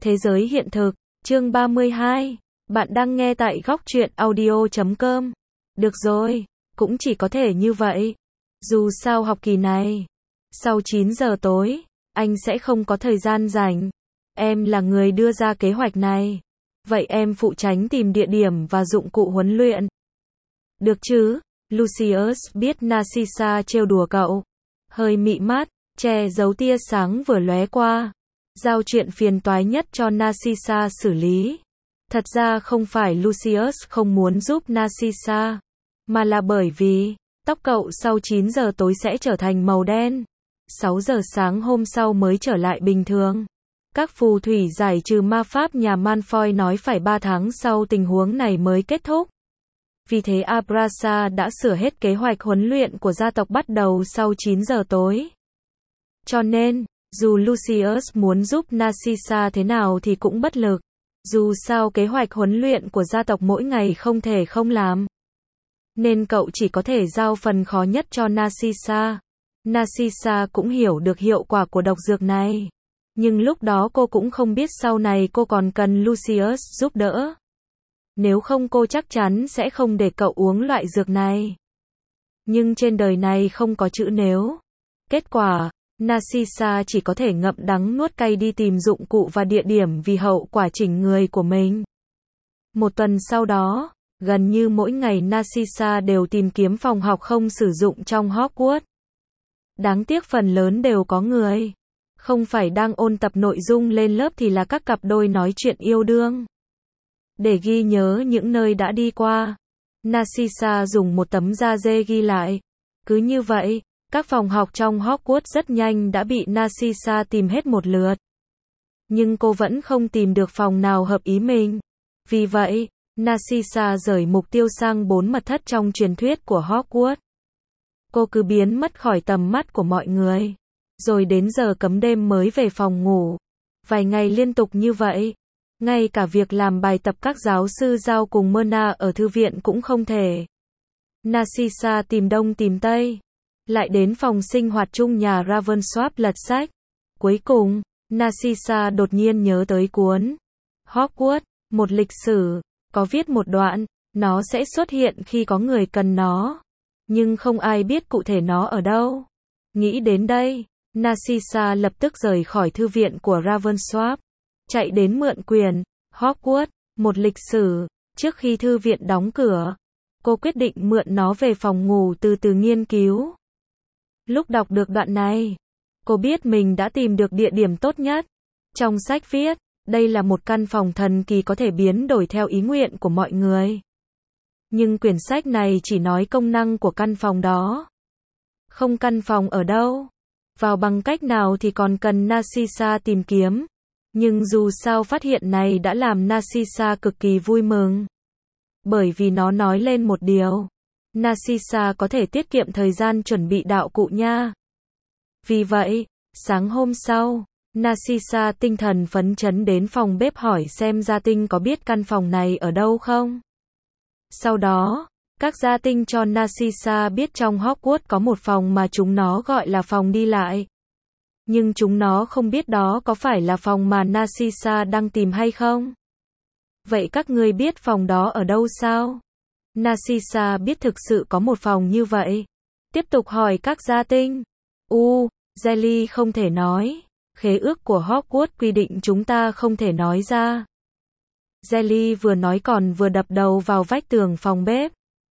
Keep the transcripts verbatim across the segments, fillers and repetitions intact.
Thế giới hiện thực, chương ba mươi hai. Bạn đang nghe tại góc truyện audio chấm com. Được rồi, cũng chỉ có thể như vậy. Dù sao học kỳ này, sau chín giờ tối, anh sẽ không có thời gian rảnh. Em là người đưa ra kế hoạch này. Vậy em phụ trách tìm địa điểm và dụng cụ huấn luyện. Được chứ? Lucius biết Narcissa trêu đùa cậu. Hơi mị mắt, che giấu tia sáng vừa lóe qua. Giao chuyện phiền toái nhất cho Narcissa xử lý. Thật ra không phải Lucius không muốn giúp Narcissa, mà là bởi vì tóc cậu sau chín giờ tối sẽ trở thành màu đen. sáu giờ sáng hôm sau mới trở lại bình thường. Các phù thủy giải trừ ma pháp nhà Malfoy nói phải ba tháng sau tình huống này mới kết thúc. Vì thế Abrasa đã sửa hết kế hoạch huấn luyện của gia tộc bắt đầu sau chín giờ tối. Cho nên, dù Lucius muốn giúp Narcissa thế nào thì cũng bất lực. Dù sao kế hoạch huấn luyện của gia tộc mỗi ngày không thể không làm. Nên cậu chỉ có thể giao phần khó nhất cho Narcissa. Narcissa cũng hiểu được hiệu quả của độc dược này. Nhưng lúc đó cô cũng không biết sau này cô còn cần Lucius giúp đỡ. Nếu không cô chắc chắn sẽ không để cậu uống loại dược này. Nhưng trên đời này không có chữ nếu. Kết quả, Narcissa chỉ có thể ngậm đắng nuốt cay đi tìm dụng cụ và địa điểm vì hậu quả chỉnh người của mình. Một tuần sau đó, gần như mỗi ngày Narcissa đều tìm kiếm phòng học không sử dụng trong Hogwarts. Đáng tiếc phần lớn đều có người. Không phải đang ôn tập nội dung lên lớp thì là các cặp đôi nói chuyện yêu đương. Để ghi nhớ những nơi đã đi qua, Narcissa dùng một tấm da dê ghi lại. Cứ như vậy, các phòng học trong Hogwarts rất nhanh đã bị Narcissa tìm hết một lượt. Nhưng cô vẫn không tìm được phòng nào hợp ý mình. Vì vậy, Narcissa rời mục tiêu sang bốn mật thất trong truyền thuyết của Hogwarts. Cô cứ biến mất khỏi tầm mắt của mọi người. Rồi đến giờ cấm đêm mới về phòng ngủ. Vài ngày liên tục như vậy. Ngay cả việc làm bài tập các giáo sư giao cùng Myrna ở thư viện cũng không thể. Narcissa tìm đông tìm tây. Lại đến phòng sinh hoạt chung nhà Ravensworth lật sách. Cuối cùng, Narcissa đột nhiên nhớ tới cuốn Hogwarts, một lịch sử, có viết một đoạn, nó sẽ xuất hiện khi có người cần nó. Nhưng không ai biết cụ thể nó ở đâu. Nghĩ đến đây, Narcissa lập tức rời khỏi thư viện của Ravensworth. Chạy đến mượn quyển Hogwarts, một lịch sử, trước khi thư viện đóng cửa. Cô quyết định mượn nó về phòng ngủ từ từ nghiên cứu. Lúc đọc được đoạn này, cô biết mình đã tìm được địa điểm tốt nhất. Trong sách viết, đây là một căn phòng thần kỳ có thể biến đổi theo ý nguyện của mọi người. Nhưng quyển sách này chỉ nói công năng của căn phòng đó. Không căn phòng ở đâu, vào bằng cách nào thì còn cần Narcissa tìm kiếm. Nhưng dù sao phát hiện này đã làm Narcissa cực kỳ vui mừng. Bởi vì nó nói lên một điều. Narcissa có thể tiết kiệm thời gian chuẩn bị đạo cụ nha. Vì vậy, sáng hôm sau, Narcissa tinh thần phấn chấn đến phòng bếp hỏi xem gia tinh có biết căn phòng này ở đâu không. Sau đó, các gia tinh cho Narcissa biết trong Hogwarts có một phòng mà chúng nó gọi là phòng đi lại. Nhưng chúng nó không biết đó có phải là phòng mà Narcissa đang tìm hay không. Vậy các ngươi biết phòng đó ở đâu sao? Narcissa biết thực sự có một phòng như vậy. Tiếp tục hỏi các gia tinh. U, Jelly không thể nói. Khế ước của Hogwarts quy định chúng ta không thể nói ra. Jelly vừa nói còn vừa đập đầu vào vách tường phòng bếp.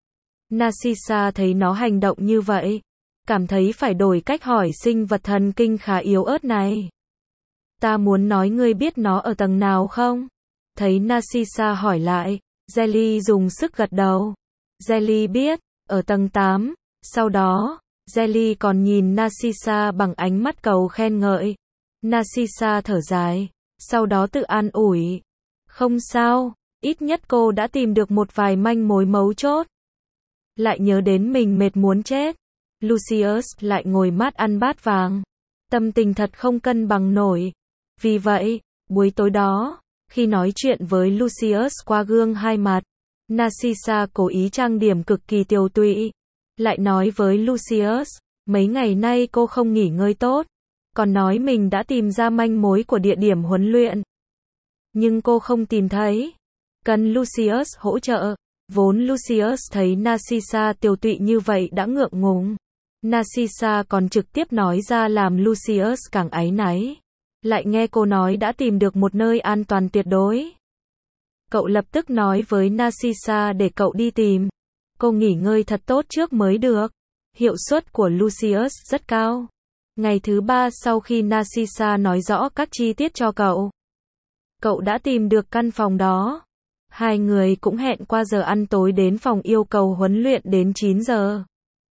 Narcissa thấy nó hành động như vậy. Cảm thấy phải đổi cách hỏi sinh vật thần kinh khá yếu ớt này. Ta muốn nói ngươi biết nó ở tầng nào không? Thấy Narcissa hỏi lại, Jelly dùng sức gật đầu. Jelly biết, ở tầng tám. Sau đó, Jelly còn nhìn Narcissa bằng ánh mắt cầu khen ngợi. Narcissa thở dài, sau đó tự an ủi. Không sao, ít nhất cô đã tìm được một vài manh mối mấu chốt. Lại nhớ đến mình mệt muốn chết. Lucius lại ngồi mát ăn bát vàng. Tâm tình thật không cân bằng nổi. Vì vậy, buổi tối đó, khi nói chuyện với Lucius qua gương hai mặt, Narcissa cố ý trang điểm cực kỳ tiều tụy. Lại nói với Lucius, mấy ngày nay cô không nghỉ ngơi tốt. Còn nói mình đã tìm ra manh mối của địa điểm huấn luyện. nhưng cô không tìm thấy. Cần Lucius hỗ trợ. Vốn Lucius thấy Narcissa tiều tụy như vậy đã ngượng ngùng. Narcissa còn trực tiếp nói ra làm Lucius càng áy náy. Lại nghe cô nói đã tìm được một nơi an toàn tuyệt đối. Cậu lập tức nói với Narcissa để cậu đi tìm. Cô nghỉ ngơi thật tốt trước mới được. Hiệu suất của Lucius rất cao. Ngày thứ ba sau khi Narcissa nói rõ các chi tiết cho cậu, cậu đã tìm được căn phòng đó. Hai người cũng hẹn qua giờ ăn tối đến phòng yêu cầu huấn luyện đến chín giờ.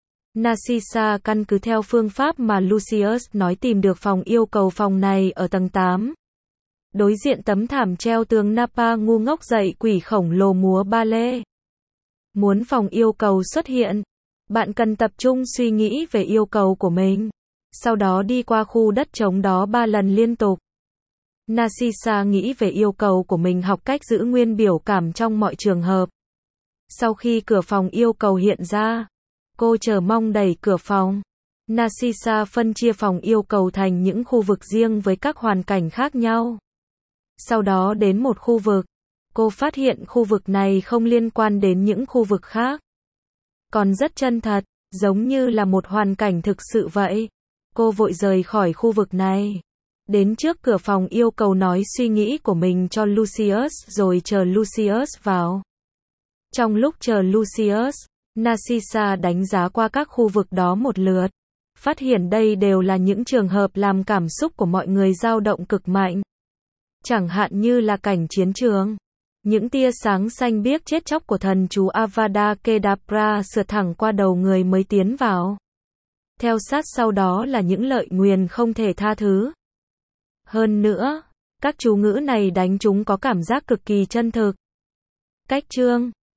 Narcissa căn cứ theo phương pháp mà Lucius nói tìm được phòng yêu cầu. Phòng này ở tầng tám. Đối diện tấm thảm treo tường Napa ngu ngốc dạy quỷ khổng lồ múa ba lê. Muốn phòng yêu cầu xuất hiện, bạn cần tập trung suy nghĩ về yêu cầu của mình. Sau đó đi qua khu đất trống đó ba lần liên tục. Narcissa nghĩ về yêu cầu của mình, học cách giữ nguyên biểu cảm trong mọi trường hợp. Sau khi cửa phòng yêu cầu hiện ra, cô chờ mong đẩy cửa phòng. Narcissa phân chia phòng yêu cầu thành những khu vực riêng với các hoàn cảnh khác nhau. Sau đó đến một khu vực, cô phát hiện khu vực này không liên quan đến những khu vực khác. Còn rất chân thật, giống như là một hoàn cảnh thực sự vậy. Cô vội rời khỏi khu vực này. Đến trước cửa phòng yêu cầu nói suy nghĩ của mình cho Lucius rồi chờ Lucius vào. Trong lúc chờ Lucius, Narcissa đánh giá qua các khu vực đó một lượt. Phát hiện đây đều là những trường hợp làm cảm xúc của mọi người dao động cực mạnh. Chẳng hạn như là cảnh chiến trường. Những tia sáng xanh biếc chết chóc của thần chú Avada Kedavra sượt thẳng qua đầu người mới tiến vào. Theo sát sau đó là những lợi nguyền không thể tha thứ. Hơn nữa, các chú ngữ này đánh chúng có cảm giác cực kỳ chân thực. Cách chương